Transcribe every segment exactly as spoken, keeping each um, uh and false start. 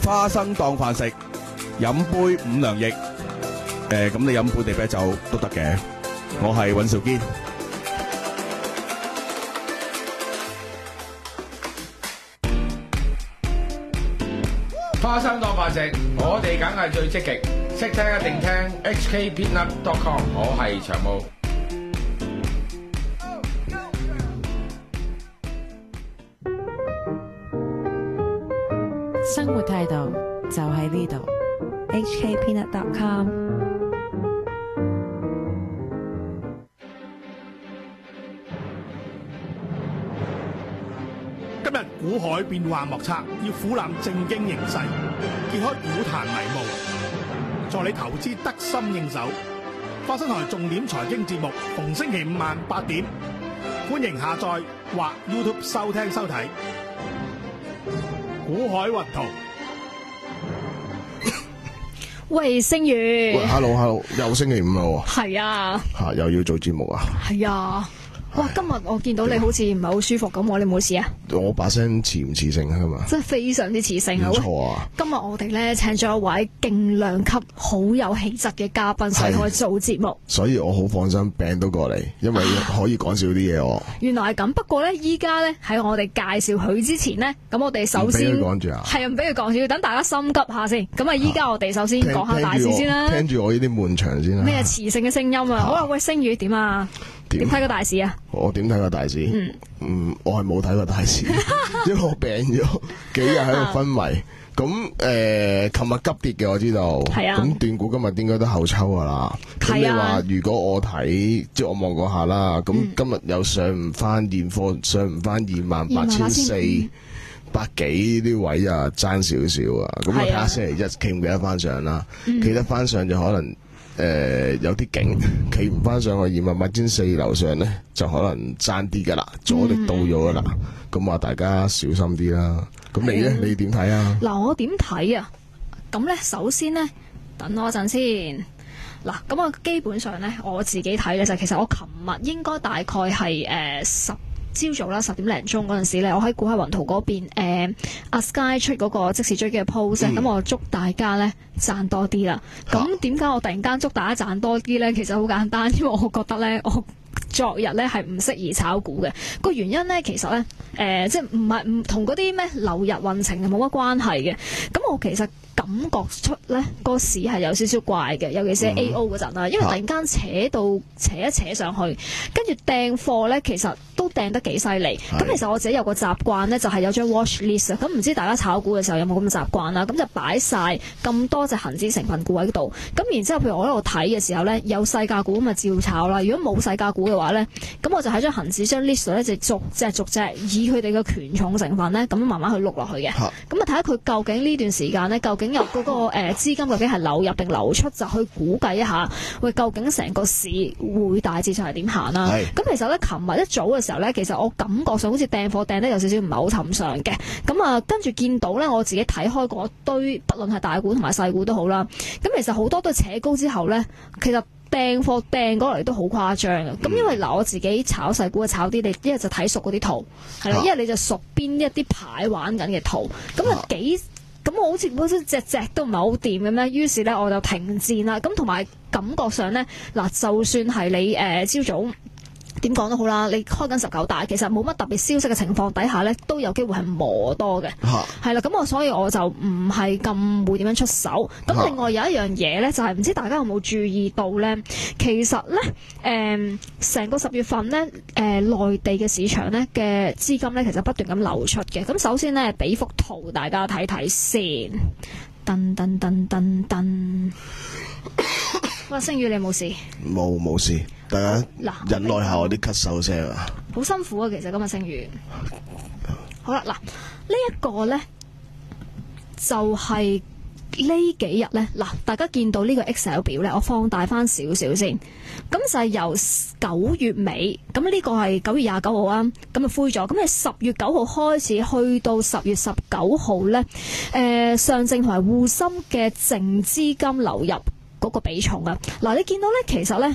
花生當飯食，飲杯五糧液。誒，咁你飲本地啤酒都得嘅。我係尹兆堅。 花生當飯食，我哋梗係最積極，識聽一定聽 H K peanut dot com， 我係長毛。 生活態度就喺呢度 H K peanut dot com。 今日股海變幻莫測，要俯瞰正經形勢，揭開股壇迷霧，助你投資得心應手。花生台重點財經節目，逢星期五晚八點，歡迎下載或 YouTube 收聽收睇。股海雲圖。 喂，星宇。 喂 ，hello hello，又星期五啦喎。 係啊。 吓，又要做節目啊？ 係啊。哇！今日我見到你好似唔係好舒服咁喎，你冇事啊？ 我把聲似唔似性啊嘛？ 真係非常之似性啊！ 唔錯啊！ 今日我哋咧請咗一位勁量級、好有氣質嘅嘉賓上嚟做節目， 所以我好放心病到過嚟，因為可以講少啲嘢喎。 原來係咁，不過咧依家咧喺我哋介紹佢之前呢，咁我哋首先講住啊， 係唔俾佢講住，要等大家心急下先。咁啊，依家我哋首先講下大事先啦。 聽住我呢啲悶場先啦。 咩磁性嘅聲音啊？好啊，喂，星宇點啊？點睇個大市啊？ 我點睇個大市？ 嗯， 嗯，我係冇睇過大市，因為我病咗幾日喺度昏迷。咁誒，琴日急跌嘅我知道。係啊。咁斷股今日應該都後抽噶啦。咁你話如果我睇，即係我望過下啦。咁今日又上唔翻現貨，上唔翻二萬八千四百幾啲位啊，爭少少啊。咁我睇下星期一企唔企得翻上啦。企得翻上就可能。誒、呃，有啲勁，企唔翻上去二萬八千四樓上咧，就可能爭啲噶啦，阻力到咗噶啦。咁話、嗯、大家小心啲啦。咁你咧，你點睇啊？ 嗱，我點睇啊？咁咧，首先咧，等我一陣先。嗱，咁啊，基本上咧，我自己睇嘅就係，其實我琴日應該大概係誒十。朝早啦，十點零鐘嗰陣時咧，我喺股海雲圖嗰邊，誒阿 Sky 出嗰個即時追擊嘅 post，咁、嗯、我祝大家咧賺多啲啦。咁點解我突然間祝大家賺多啲咧？其實好簡單，因為我覺得咧，我昨日咧係唔適宜炒股嘅。個原因咧，其實咧，誒、呃、即係唔係唔同嗰啲咩流日運程係冇乜關係嘅。咁我其實感覺出咧個市係有少少怪嘅，尤其是 A O 嗰陣啦，因為突然間扯到扯一扯上去，跟住掟貨咧，其實都掟得幾犀利。咁其實我自己有個習慣咧，就係、是、有張 watch list 啊。咁唔知大家炒股嘅時候有冇咁嘅習慣啦？咁就擺晒咁多隻恒指成分股喺度。咁然之後，譬如我喺度睇嘅時候咧，有細價股咁咪照炒啦。如果冇細價股嘅話咧，咁我就喺張恒指張 list 咧就逐隻逐隻以佢哋嘅權重成分咧，咁慢慢去碌落去嘅。咁啊睇下佢究竟呢段時間咧，究竟有嗰、那個誒、呃、資金究竟係流入定流出，就去估計一下，喂，究竟成個市會大致上係點行啦？咁其實咧，琴日一早嘅時候咧，其實我感覺上好似掟貨掟得有少少唔係好尋常嘅。咁啊，跟住見到咧，我自己睇開嗰堆，不論係大股同埋細股都好啦。咁其實好多都扯高之後咧，其實掟貨掟過嚟都好誇張嘅。咁、嗯、因為嗱，我自己炒細股啊，炒啲你一係就睇熟嗰啲圖，係啦，一係你就熟邊一啲牌玩緊嘅圖，咁啊幾。咁我好似好似隻隻都唔係好掂嘅咩？於是咧我就停戰啦。咁同埋感覺上咧，嗱，就算係你誒朝早點講都好啦，你開緊十九大，其實冇乜特別消息嘅情況底下咧，都有機會係磨多嘅。係啦，咁我所以我就唔係咁會點樣出手。咁另外有一樣嘢咧，就係、是、唔知大家有冇注意到咧？其實咧，誒、呃、成個十月份咧，誒、呃、內地嘅市場咧嘅資金咧，其實不斷咁流出嘅。咁首先咧，俾幅圖大家睇睇先。噔噔噔噔噔。哇，星宇你冇事？ 冇冇事，大家忍耐下我啲咳嗽聲啊！ 好辛苦啊，其實今日星宇。好啦，嗱，呢一個咧就係呢幾日咧，嗱，大家見到呢個 Excel 表咧，我放大翻少少先。咁就係由九月尾，咁呢個係九月廿九號啊，咁就灰咗。咁你十月九號開始去到十月十九號咧，誒、呃，上證同埋滬深嘅淨資金流入嗰個比重啊，嗱，你見到咧，其實咧，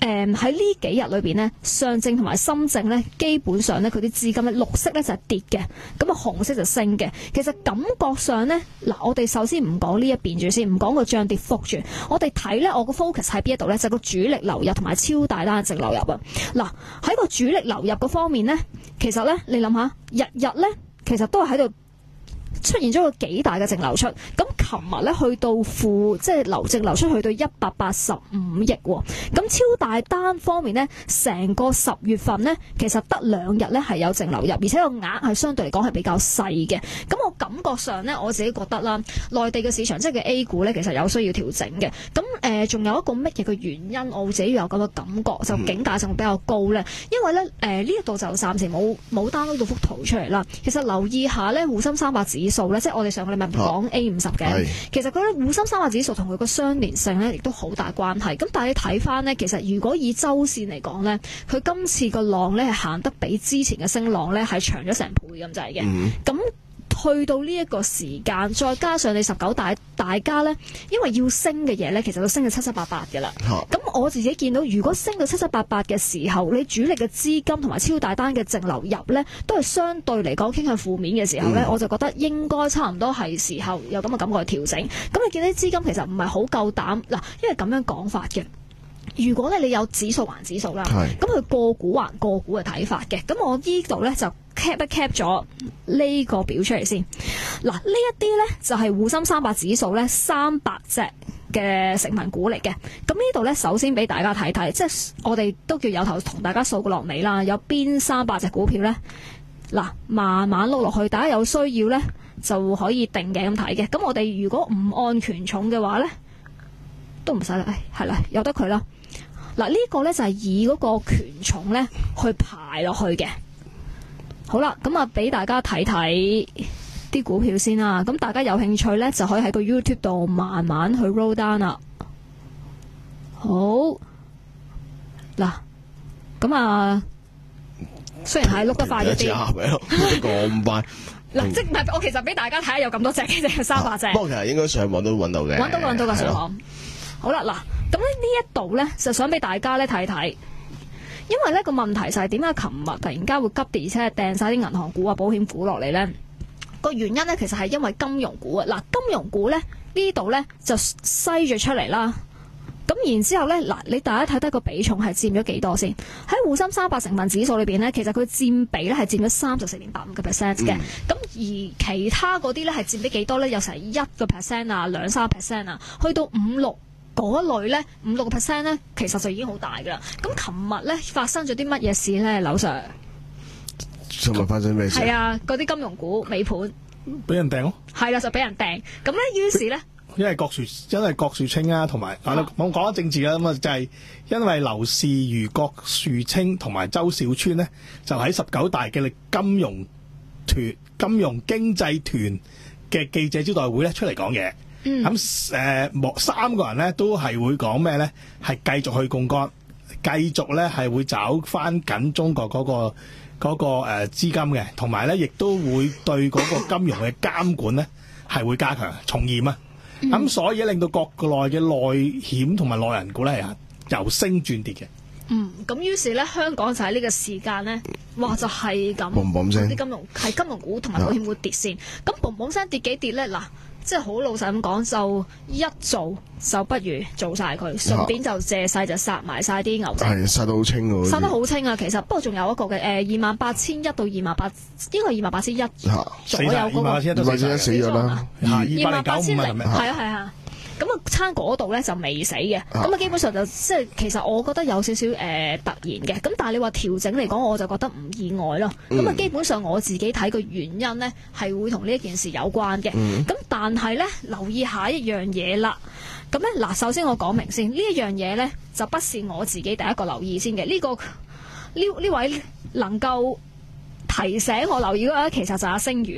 誒喺呢幾日裏邊呢，上證同埋深證呢，基本上呢，佢啲資金呢，綠色呢就係跌嘅，咁啊紅色就升嘅。其實感覺上呢，嗱我哋首先唔講呢一邊住先，唔講個漲跌幅住，我哋睇呢，我個 focus 喺邊一度呢？就係個主力流入同埋超大單嘅淨流入啊。嗱喺個主力流入嗰方面呢，其實呢，你諗下，日日呢，其實都係喺度出現咗個幾大嘅淨流出，咁琴日咧去到負，即係流淨流出去到一百八十五億喎。咁超大單方面呢，成個十月份呢，其實得兩日咧係有淨流入，而且個額係相對嚟講係比較細嘅。咁我感覺上呢，我自己覺得啦，內地嘅市場即係嘅 A 股呢，其實有需要調整嘅。咁誒，仲、呃、有一個乜嘢嘅原因，我自己有咁嘅感覺，就警戒性比較高呢。因為咧誒呢一度、呃、就暫時冇冇 download 到幅圖出嚟啦。其實留意下呢，滬深三百指數咧，即係我哋上個禮拜講 A 五十嘅，其實佢咧滬深三百指數同佢個相連性咧，亦都好大關係。咁但係你睇翻呢，其實如果以周線嚟講呢，佢今次個浪咧係行得比之前嘅升浪咧係長咗成倍咁滯嘅。咁、嗯去到呢一個時間，再加上你十九大大家呢，因為要升嘅嘢呢，其實都升到七七八八嘅啦。咁、啊、我自己見到，如果升到七七八八嘅時候，你主力嘅資金同埋超大單嘅淨流入呢，都係相對嚟講傾向負面嘅時候呢、嗯，我就覺得應該差唔多係時候有咁嘅感覺去調整。咁你見到啲資金其實唔係好夠膽嗱，因為咁樣講法嘅。如果咧你有指數還指數啦，咁佢個股還個股嘅睇法嘅，咁我呢度咧就 cap 一 cap 咗呢個表出嚟先。嗱，呢一啲咧就係滬深三百指數咧三百隻嘅成分股嚟嘅。咁呢度咧首先俾大家睇睇，即係我哋都叫有頭同大家數個落尾啦。有邊三百隻股票咧？嗱，慢慢碌落去，大家有需要咧就可以定嘅咁睇嘅。咁我哋如果唔按權重嘅話咧，都唔使啦，係啦，由得佢啦。嗱，呢個呢就係以嗰個權重呢去排落去嘅。好啦，咁啊俾大家睇睇啲股票先啦。咁大家有興趣呢，就可以喺個 YouTube 度慢慢去 roll down 啦。好，嗱，咁啊，雖然係碌得快咗啲， 咁快。 嗱，即係我其實俾大家睇下有咁多隻嘅啫，三百隻。 不過其實應該上網都揾到嘅。 揾到揾到㗎上網。好啦，嗱。咁呢一度呢，就想俾大家咧睇睇，因為呢個問題就係點解琴日突然間會急跌，而且係掟晒啲銀行股啊、保險股落嚟呢？個原因呢，其實係因為金融股啊。嗱，金融股呢，呢度呢，就篩咗出嚟啦。咁然之後呢，嗱，你大家睇睇個比重係佔咗幾多先？喺滬深三百成分指數裏邊呢，其實佢佔比呢係佔咗三十四點八五個 percent 嘅。咁、嗯、而其他嗰啲呢，係佔比幾多呢？有成一個 percent 啊，兩三 percent 啊，去到五六。嗰類咧五六個 percent 咧，其實就已經好大噶啦。咁琴日咧發生咗啲乜嘢事咧，劉 Sir？ 琴日發生咩事？ 係啊，嗰啲金融股尾盤俾人掟咯。 係啦，就俾人掟。咁咧，於是咧， 因為郭樹，因為郭樹清啊，同埋我講咗政治啦，咁啊就係因為劉士余、郭樹清同埋周小川呢，就喺十九大嘅金融團、金融經濟團嘅記者招待會咧出嚟講嘢。咁誒，三個人咧都係會講咩咧？係繼續去槓桿，繼續咧係會找翻緊中國嗰、嗰個嗰、嗰個誒、呃、資金嘅，同埋咧亦都會對嗰個金融嘅監管咧係會加強從嚴啊！咁、嗯、所以令到國內嘅內險同埋內銀股咧係由升轉跌嘅。 嗯，咁於是咧香港就喺呢個時間咧，哇就係咁，啲金融係金融股同埋保險股跌先，咁嘣嘣聲跌幾跌咧嗱。即係好老實咁講，就一做就不如做晒佢，順便就借勢就殺埋晒啲牛仔。係殺得好清喎，殺得好清啊！其實不過仲有一個嘅誒，二萬八千一到二萬八，應該係二萬八千一左右嗰個。二萬八千一都死咗啦，二萬八千零係啊係啊。咁啊，餐嗰度咧就未死嘅，咁啊基本上就即係其實我覺得有少少誒、呃、突然嘅，咁但係你話調整嚟講，我就覺得唔意外咯。咁、嗯、啊基本上我自己睇個原因咧係會同呢一件事有關嘅。咁、嗯、但係咧留意下一樣嘢啦。咁咧嗱，首先我講明先，呢一樣嘢咧就不是我自己第一個留意先嘅。呢、這個呢呢位能夠提醒我留意嗰個其實就係阿星宇啦。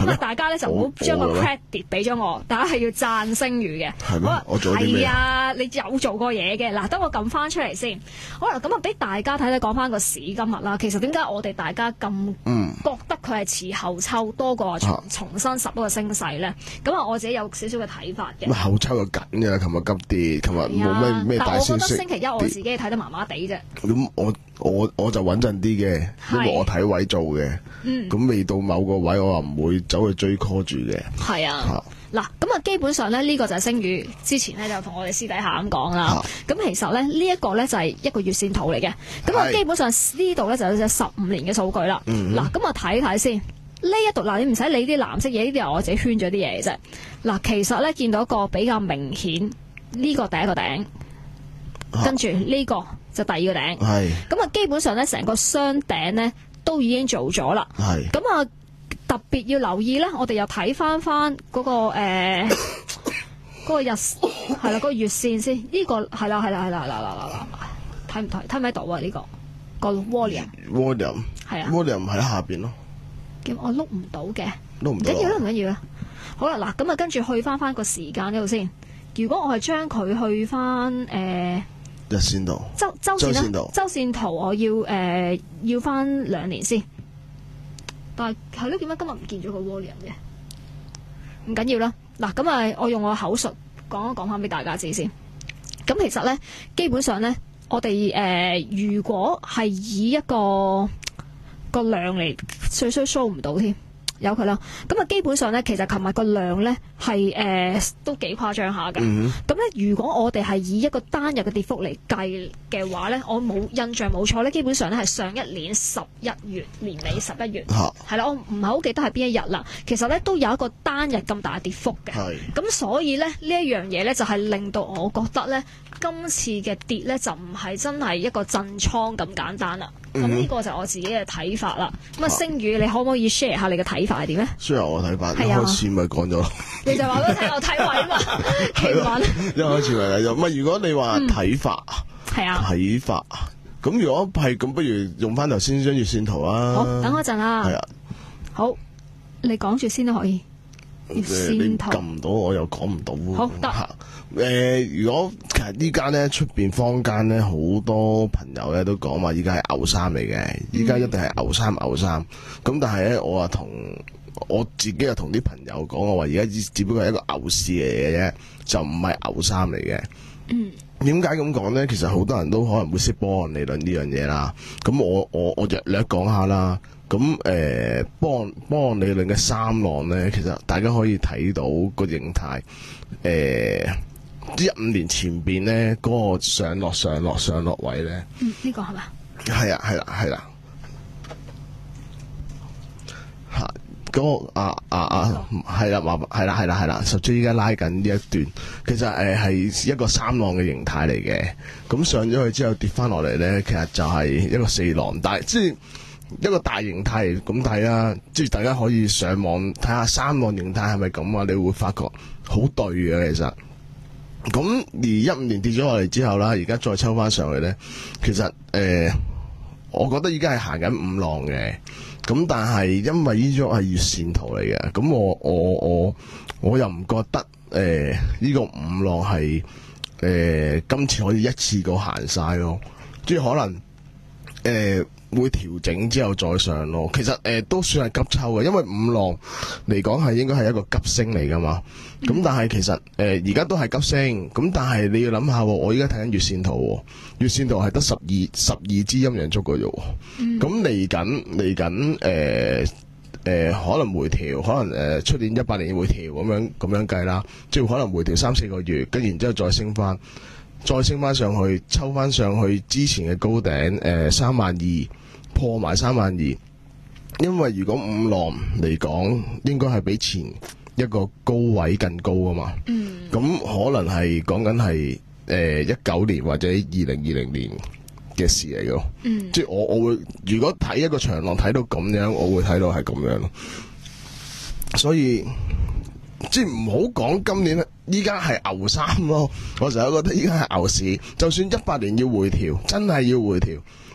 咁啊，大家咧就唔好將個 credit 俾咗我，大家係要讚星宇嘅。 係咩？我做啲咩？ 係啊，你有做過嘢嘅。嗱，等我撳翻出嚟先。好啦，咁啊，俾大家睇睇講翻個市今日啦。其實點解我哋大家咁覺得佢係遲後抽多過重重新十一個升勢咧？咁啊，我自己有少少嘅睇法嘅。 後抽就緊嘅啦，琴日急跌，琴日冇咩咩大消息。 但我覺得星期一我自己睇得麻麻地啫。 咁我我我就穩陣啲嘅，因為我睇位做嘅。嗯。咁未到某個位，我話唔會走去追 call 住嘅。係啊。嗱，咁啊，基本上咧，呢個就係星宇之前咧就同我哋私底下咁講啦。咁其實咧，呢一個咧就係一個月線圖嚟嘅。咁啊，基本上呢度咧就有隻十五年嘅數據啦。嗱，咁啊睇睇先。呢一度嗱，你唔使理啲藍色嘢，呢啲係我自己圈咗啲嘢嘅啫。嗱，其實咧見到一個比較明顯，呢個第一個頂，跟住呢個就第二個頂。係。咁啊，基本上咧成個雙頂咧都已經做咗啦。係。咁啊。特別要留意咧，我哋又睇翻翻嗰個誒嗰、呃、個日係啦，嗰個月線先。呢、這個係啦係啦係啦係啦睇唔睇睇唔睇到啊？呢、這個個 volume volume 係啊 volume 喺下邊咯。 叫我碌唔到嘅， 碌唔到。 唔緊要啦，唔緊要啦。好啦，嗱咁啊，跟住去翻翻個時間呢度先。如果我係將佢去翻誒、呃、 日線圖， 周周線啦，周線圖我要誒、呃、要翻兩年先。但係係咯，點解今日唔見咗個 volume 嘅？唔緊要啦，嗱咁啊，我用我口述講一講翻俾大家知先。咁其實咧，基本上咧，我哋誒、呃、如果係以一個個量嚟，衰衰 show 唔到添，有佢啦。咁啊，基本上咧，其實琴日個量咧係誒都幾誇張下嘅。咁咧、mm-hmm.，如果我哋係以一個單日嘅跌幅嚟計嘅話咧，我冇印象冇錯咧，基本上咧係上一年十一月年尾十一月，係啦，我唔係好記得係邊一日啦。其實咧都有一個單日咁大嘅跌幅嘅。咁所以咧呢一樣嘢咧就係令到我覺得咧今次嘅跌咧就唔係真係一個震倉咁簡單啦。咁呢、mm-hmm. 個就我自己嘅睇法啦。咁啊，星宇你可唔可以 share 下你嘅睇法係點咧？share 我睇法，一開始咪講咗。 你就話俾我聽，我睇位嘛，奇聞。 一開始咪係，唔係如果你話睇法，係、嗯、啊，睇法。咁如果係咁，不如用翻頭先張月線圖啊。 好，等我一陣啦。 係啊。 好，你講住先都可以。月線圖。 撳唔到，我又講唔到。 好得。 誒、呃，如果其實呢間咧出邊坊間咧好多朋友咧都講話，依家係牛三嚟嘅，依家一定係牛三牛三。咁但係咧，我啊同我自己又同啲朋友講，我話而家只只不過係一個牛市嚟嘅啫，就唔係牛三嚟嘅。嗯。點解咁講咧？其實好多人都可能會識波浪理論呢樣嘢啦。咁我我我略略講下啦。咁誒，波波浪理論嘅三浪咧，其實大家可以睇到個形態。誒、呃，一五年前邊咧嗰個上落上落上落位咧。 嗯，呢、這個係嘛？ 係啊，係啦，係啦。吓，嗰個啊啊啊，係啦，話係啦，係啦，係啦，十 J 依家拉緊呢一段，其實誒係一個三浪嘅形態嚟嘅。咁上咗去之後跌翻落嚟咧，其實就係一個四浪，但係即係一個大形態咁睇啦。即係大家可以上網睇下三浪形態係咪咁啊？你會發覺好對嘅其實。咁而一五年跌咗落嚟之後啦，而家再抽翻上去咧，其實誒、呃，我覺得依家係行緊五浪嘅。咁但係因為呢種係月線圖嚟嘅，咁我我我我又唔覺得誒呢、呃這個五浪係誒、呃、今次可以一次過行晒咯，即係可能誒、呃、會調整之後再上咯。其實誒、呃、都算係急抽嘅，因為五浪嚟講係應該係一個急升嚟噶嘛。咁、嗯、但係其實誒而家都係急升，咁但係你要諗下，我而家睇緊月線圖，月線圖係得十二十二支陰陽燭嘅啫。咁嚟緊嚟緊誒誒可能回調，可能誒出、呃、年一八年回調咁樣咁樣計啦，即係可能回調三四個月，跟住然之後再升翻，再升翻上去，抽翻上去之前嘅高頂誒三萬二，破埋三萬二。因為如果五浪嚟講，應該係比前一個高位更高啊嘛，咁、嗯、可能係講緊係誒一九年或者二零二零年嘅事嚟嘅、嗯，即係我我會如果睇一個長浪睇到咁樣，我會睇到係咁樣咯。所以即係唔好講今年依家係牛三咯，我成日覺得依家係牛市。就算一八年要回調，真係要回調，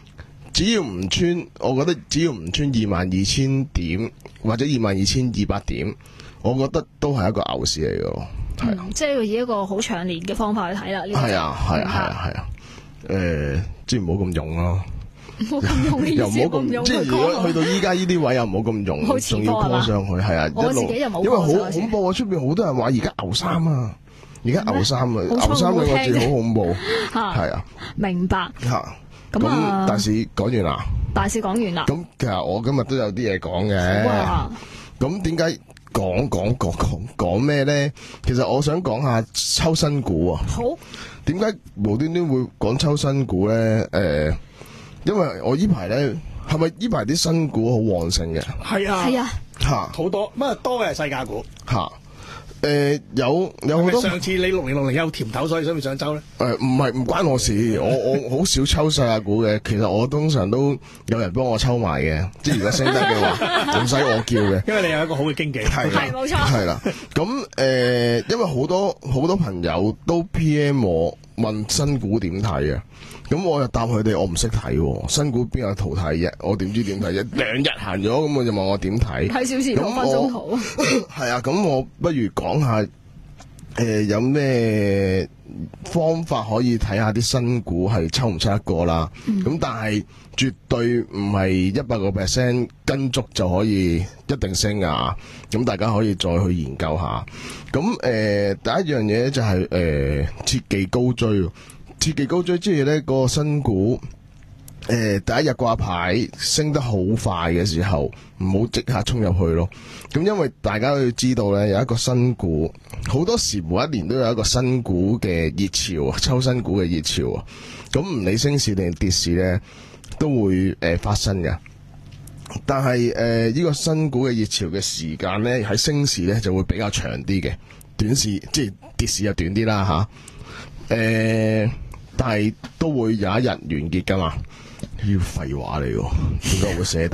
只要唔穿，我覺得只要唔穿二萬二千點或者二萬二千二百點，我覺得都係一個牛市嚟嘅咯。係、嗯、 啊，即係要以一個好長年嘅方法去睇啦。 係啊，係啊，係啊，係啊。誒，即係唔好咁用咯。 唔好咁用嘅意思， 又唔好咁，即係如果去到依家呢啲位又唔好咁用，仲要拖上去，係啊， 我自己又冇， 因為好恐怖啊！出邊好多人話而家牛三啊，而家牛三啊，牛三兩個字好恐怖，係啊， 明白吓。 咁啊， 大市講完啦， 大市講完啦。 咁其實我今日都有啲嘢講嘅。咁點解講講講講講咩咧？其實我想講下抽新股啊。好。點解無端端會講抽新股咧？誒。因為我呢排咧，係咪呢排啲新股好旺盛嘅？ 係啊， 係啊， 吓好多，乜多嘅係世界股吓。誒、呃，有有好多。 上次你六零六零有甜頭，所以想唔想抽咧？誒、 呃，唔係唔關我事，我我好少抽世界股嘅。其實我通常都有人幫我抽埋嘅，即係如果升得嘅話，唔使我叫嘅。 因為你有一個好嘅經紀， 係冇錯。 係啦，咁誒、呃，因為好多好多朋友都 P M 我問新股點睇啊。咁我就答佢哋，我唔識睇新股邊有圖睇啫，我點知點睇啫？兩日行咗，咁我就問我點睇？ 睇小時六分鐘圖。 係啊，咁我不如講下，誒、呃，有咩方法可以睇下啲新股係抽唔抽得過啦？咁、嗯、但係絕對唔係一百個 percent 跟足就可以一定升啊！咁大家可以再去研究下。咁誒、呃，第一樣嘢就係、是、誒、呃，切忌高追。切忌高追，即係咧個新股，誒、呃、第一日掛牌升得好快嘅時候，唔好即刻衝入去咯。咁因為大家都要知道咧，有一個新股，好多時每一年都有一個新股嘅熱潮啊，抽新股嘅熱潮啊。咁唔理升市定跌市咧，都會誒、呃、發生嘅。但係誒呢個新股嘅熱潮嘅時間咧，喺升市咧就會比較長啲嘅，短市即係跌市就短啲啦吓。誒、呃。但係都會有一日完結噶嘛？要廢話嚟喎，點解會寫低？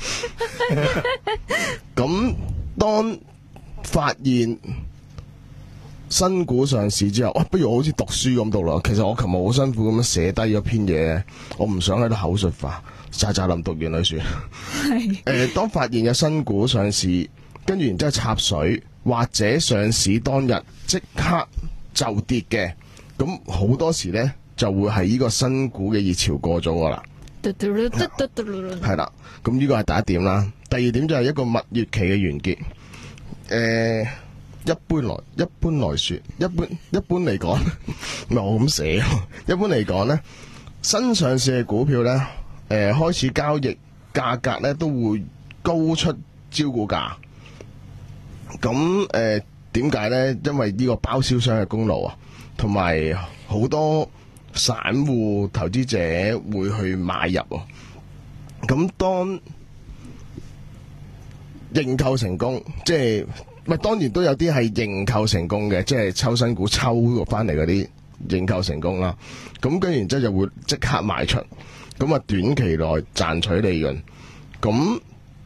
咁當發現新股上市之後，哇、啊！不如我好似讀書咁讀啦。其實我琴日好辛苦咁樣寫低咗篇嘢，我唔想喺度口述化，喳喳林讀完嚟算。係、呃。當發現有新股上市，跟住然之後插水，或者上市當日即刻就跌嘅，咁好多時咧。就會係呢個新股嘅熱潮過咗噶啦，係啦，咁呢個係第一點啦。第二點就係一個蜜月期嘅完結。誒、呃，一般來一般來說，一般一般嚟講，唔係我咁寫。一般嚟講咧，新上市嘅股票咧，誒、呃、開始交易價格咧都會高出招股價。咁誒點解咧？因為呢個包銷商嘅功勞啊，同埋好多散戶投資者會去買入，咁當認購成功，即係咪當然都有啲係認購成功嘅，即係抽新股抽翻嚟嗰啲認購成功啦。咁跟然之後就會即刻賣出，咁啊短期內賺取利潤。咁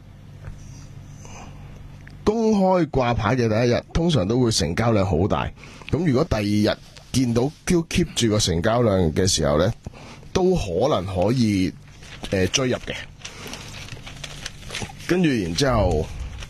公開掛牌嘅第一日，通常都會成交量好大。咁如果第二日見到 keep 住個成交量嘅時候呢，都可能可以誒、呃、追入嘅。跟住然之後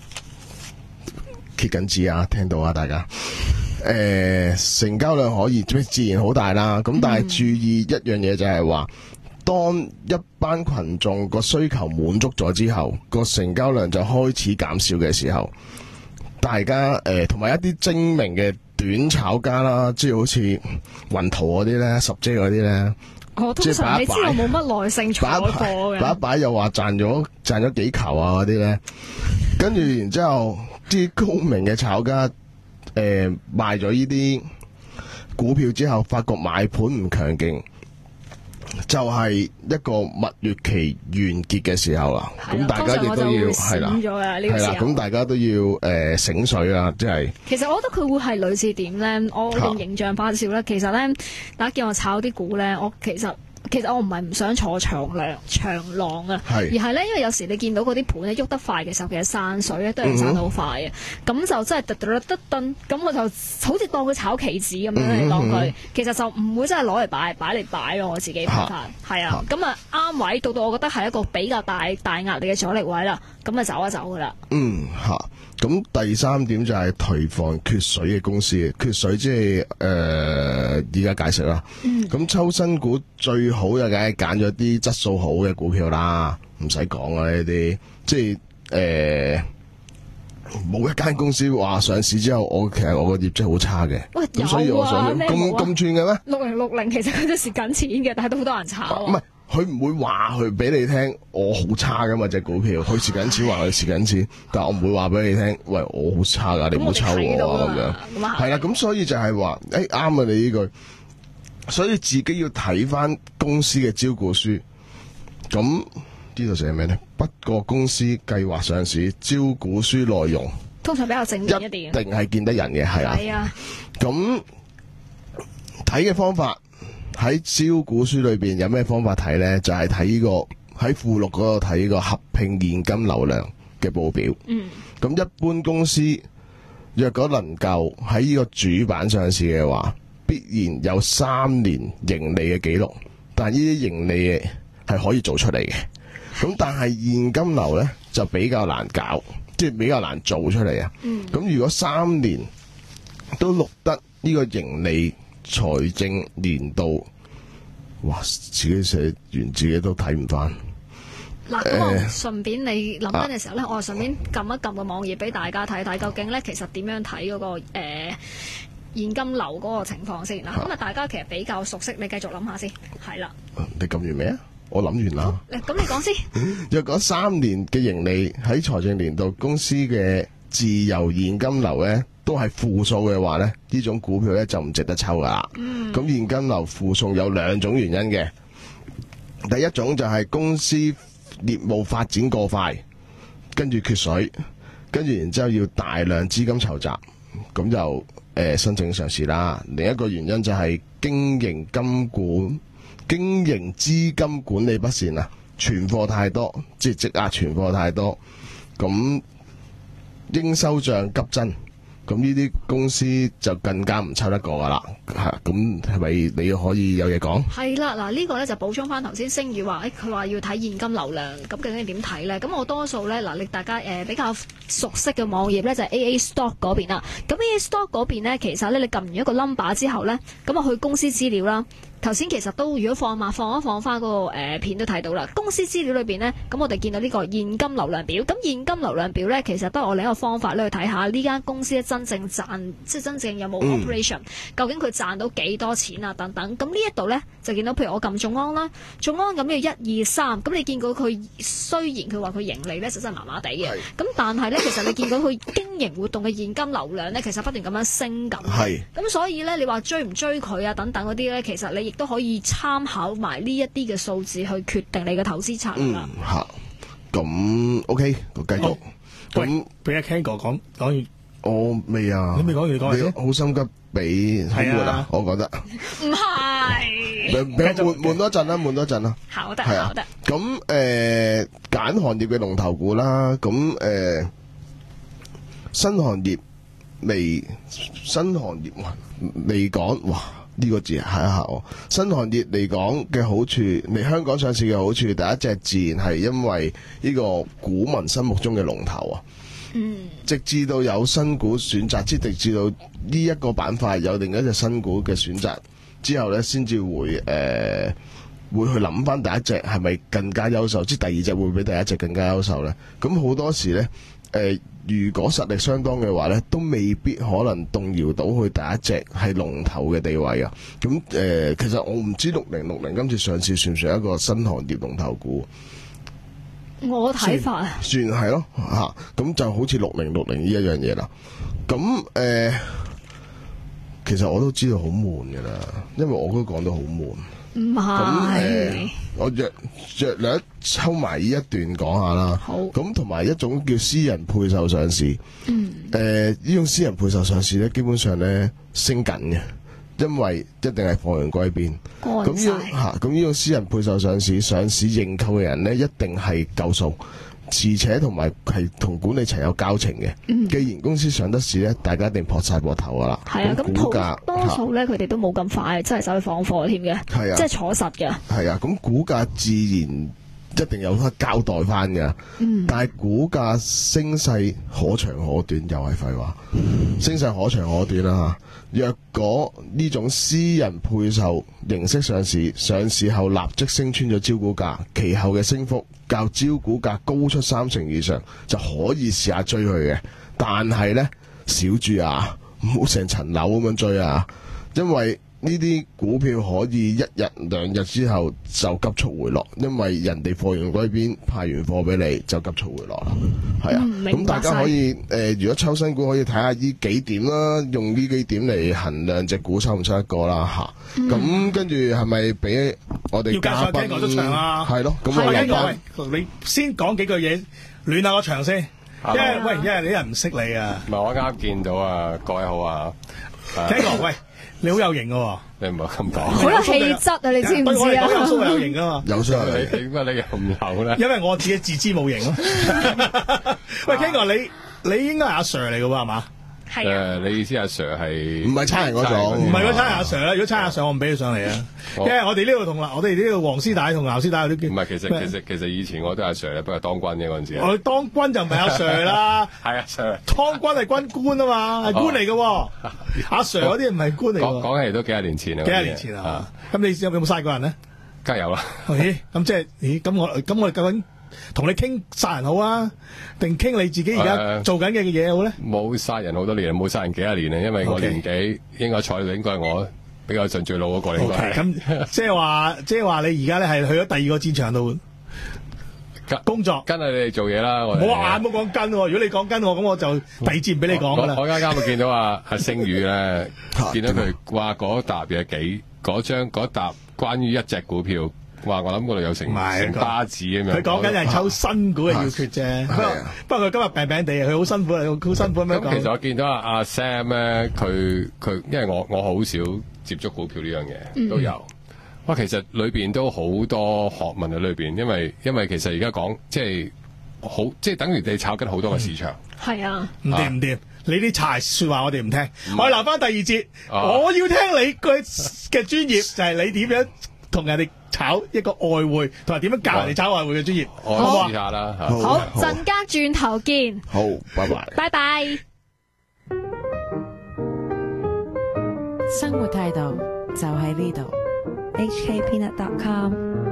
揭緊字啊，聽到啊大家誒、呃、成交量可以自然好大啦。咁但係注意一樣嘢就係話，當一班群眾個需求滿足咗之後，個成交量就開始減少嘅時候，大家誒同埋一啲精明嘅短炒家啦，即係好似雲圖嗰啲咧、十姐嗰啲咧， 我通常你知我冇乜耐性坐貨嘅， 擺一擺又話賺咗賺咗幾球啊嗰啲咧，跟住然之後啲高明嘅炒家誒、呃、賣咗呢啲股票之後，發覺買盤唔強勁。就係一個蜜月期完結嘅時候啦，咁大家亦都要係啦，係啦，咁大家都要誒醒水啦，即係。其實我覺得佢會係類似點咧，我用形象化少咧。其實咧，大家叫我炒啲股咧，我其實其實我唔係唔想坐長廊長廊啊，而係咧因為有時你見到嗰啲盤咧喐得快嘅時候，其實散水咧都係散得好快嘅，咁、嗯、就真係突突突頓，咁我就好似當佢炒棋子咁樣嚟當佢，嗯、其實就唔會真係攞嚟擺擺嚟擺咯，我自己睇法係啊，咁啊啱位到到我覺得係一個比較大大壓力嘅阻力位啦，咁啊走一走噶啦。嗯嚇。咁第三點就係囤房缺水嘅公司，缺水即係誒而家解釋啦。咁、嗯、抽新股最好就梗係揀咗啲質素好嘅股票啦，唔使講啊呢啲，即係誒冇一間公司話上市之後，我其實我個業績好差嘅。喂，咁所以我想咁咁串嘅咩？六零六零其實佢都蝕緊錢嘅，但係都好多人炒。唔係。佢唔會話佢俾你聽，我好差噶嘛隻股票，佢蝕緊錢話佢蝕緊錢，但係我唔會話俾你聽，喂我好差噶，你唔好抽我啊咁樣。係啦，咁所以就係話，誒啱啊你呢句，所以自己要睇翻公司嘅招股書。咁呢度寫咩咧？不過公司計劃上市招股書內容通常比較正面一啲， 一定係見得人嘅，係啊。係啊。咁睇嘅方法。喺招股書裏邊有咩方法睇呢？就係睇呢個喺附錄嗰度睇呢個合併現金流量嘅報表。嗯，咁一般公司若果能夠喺呢個主板上市嘅話，必然有三年盈利嘅記錄。但係呢啲盈利係可以做出嚟嘅。咁但係現金流呢，就比較難搞，即係比較難做出嚟啊。嗯，咁如果三年都錄得呢個盈利。財政年度，哇！自己寫完自己都睇唔翻。嗱，咁我順便你諗緊嘅時候咧，我順便撳一撳個網頁俾大家睇睇，究竟咧其實點樣睇嗰、嗰個誒、呃、現金流嗰個情況先啦。咁啊，大家其實比較熟悉，你繼續諗下先。係啦。你撳完未啊？我諗完啦。咁你講先。若果三年嘅盈利喺財政年度公司嘅自由現金流咧，都係負數嘅話咧，呢種股票咧就唔值得抽噶啦。咁、嗯、現金流負數有兩種原因嘅，第一種就係公司業務發展過快，跟住缺水，跟住然之後要大量資金籌集，咁就誒、呃、申請上市啦。另一個原因就係經營金管、經營資金管理不善啊，存貨太多，即係積壓存貨太多，咁應收賬急增。咁呢啲公司就更加唔抽得過噶啦，係咁係咪你可以有嘢講？係啦，嗱、這個、呢個咧就補充翻頭先星宇話，誒佢話要睇現金流量，咁究竟點睇咧？咁我多數咧嗱，你大家誒、呃、比較熟悉嘅網頁咧就係、是、A A Stock 嗰邊啦。咁 A A Stock 嗰邊咧，其實咧你撳完一個 number 之後咧，咁啊去公司資料啦。頭先其實都如果放慢放一放翻嗰、那個誒、呃、片都睇到啦，公司資料裏邊呢，咁我哋見到呢個現金流量表。咁現金流量表呢，其實都係我另一個方法咧去睇下呢間公司真正賺，即係真正有冇 operation，、嗯、究竟佢賺到幾多錢啊等等。咁呢一度呢，就見到，譬如我撳眾安啦，眾安咁要一二三，咁你見到佢雖然佢話佢盈利呢，實真係麻麻地嘅，咁但係呢，其實你見到佢經營活動嘅現金流量呢，其實不斷咁樣升緊。係。咁所以呢，你話追唔追佢啊等等嗰啲呢，其實你亦都可以參考埋呢一啲嘅數字去決定你嘅投資策略啦。嗯，吓，咁 OK，我繼續。咁俾阿 Ken 哥講講完，我未啊。你未講完，你講先。好心急俾好悶啊，我覺得。唔係。俾悶悶多陣啦，悶多陣啦。好得，好得。咁誒，揀行業嘅龍頭股啦，咁誒，新行業未，新行業嚟講，哇！呢個字係一下喎，新行業嚟講嘅好處，嚟香港上市嘅好處，第一隻自然係因為呢個股民心目中嘅龍頭啊。嗯。直至到有新股選擇，即直至到呢一個板塊有另一隻新股嘅選擇之後呢，先至會誒、呃、會去諗翻第一隻係咪更加優秀，即第二隻會比第一隻更加優秀呢？咁好多時呢。誒、呃，如果實力相當嘅話咧，都未必可能動搖到佢第一隻係龍頭嘅地位啊！咁誒、呃，其實我唔知六零六零今次上市算唔算一個新行業龍頭股？我睇法啊，算係咯嚇，咁就好似六零六零呢一樣嘢啦。咁誒、呃，其實我都知道好悶㗎啦，因為我都講得好悶。唔係，我略略略抽埋呢一段講下啦。好。咁同埋一種叫私人配售上市。嗯。誒、呃，呢種私人配售上市咧，基本上咧升緊嘅， 因為一定係貨源歸邊。咁乾晒呢嚇咁呢個私人配售上市上市認購嘅人咧，一定係夠數。而且同埋係同管理層有交情嘅。 嗯既然公司上得市咧，大家一定撲晒膊頭噶啦。 係啊，咁股價多數咧佢哋都冇咁快，真係走去放貨添嘅， 係啊即係坐實嘅。 係啊，咁股價自然一定有得交代翻嘅。 嗯， 但係股價升勢可長可短，又係廢話。升勢可長可短啦嚇。若果呢種私人配售形式上市，上市後立即升穿咗招股價，其後嘅升幅較招股價高出三成以上，就可以試下追佢嘅。但係呢，小注啊，唔好成層樓咁樣追啊，因為呢啲股票可以一日兩日之後就急速回落，因為人哋貨源歸邊派完貨俾你就急速回落啦。係啊，咁、 嗯、 大家可以誒、呃，如果抽新股可以睇下呢幾點啦，用呢幾點嚟衡量隻股抽唔抽一個啦嚇。咁、嗯、跟住係咪俾我哋要加上聽講出場啊？ 係咯，咁我哋喂，你先講幾句嘢暖下個場先，因為喂，因為你人唔識你啊。 唔係我啱見到啊，各位好啊。 聽講喂。你好有型嘅喎， 你唔好咁講， 好有氣質啊！你知唔知啊？ 對我嚟講有須有型啊嘛， 有須有型。 你點解你又唔有咧？ 因為我自己自知冇型咯。喂 King 哥，你你應該係阿 Sir 嚟嘅喎，係嘛？ 係啊。 誒，你意思阿 Sir 係唔係差人嗰種？ 唔係嗰差人阿 Sir 啦。如果差人阿 Sir，我唔俾佢上嚟啊。因為我哋呢度同我哋呢度黃絲帶同劉絲帶嗰啲叫。 唔係，其實其實其實以前我都係阿 Sir 咧，不過當軍嘅嗰陣時。 我當軍就唔係阿 Sir 啦。 係阿 Sir。 當軍係軍官啊嘛，係官嚟嘅喎。阿 Sir 嗰啲唔係官嚟。 講講起都幾廿年前啦。 幾廿年前啊。咁你有冇嘥過人咧？ 梗係有啦。 咦？咁即係咦？咁我咁我哋究竟同你傾殺人好啊，定傾你自己而家做緊嘅嘢好咧？ 冇殺人好多年，冇殺人幾廿年啊，因為我年紀應該坐喺度，應該係我比較上最老嗰個嚟。 OK，咁即係話，即係話你而家咧係去咗第二個戰場度工作， 跟係你哋做嘢啦。我冇話冇講跟喎，如果你講跟我，咁我就第二節唔俾你講噶啦。 我啱啱見到阿阿星宇咧，見到佢話嗰沓嘢幾嗰張嗰沓關於一隻股票。話我諗嗰度有成成巴子咁樣， 佢講緊係抽新股嘅要決啫。不過不過佢今日病病地，佢好辛苦，好辛苦咁樣講。 咁其實我見到阿阿 Sam 咧，佢佢因為我我好少接觸股票呢樣嘢，都有。哇，其實裏邊都好多學問喺裏邊，因為因為其實而家講即係好即係等於你炒緊好多個市場。 係啊， 唔掂唔掂，你啲柴說話我哋唔聽，我留翻第二節，我要聽你嘅嘅專業就係你點樣同人哋炒一個外匯，同埋點樣教人哋炒外匯嘅專業， 我試下啦。 好，陣間轉頭見。 好，拜拜。 拜拜。 生活態度就喺呢度。 H K Peanut dot com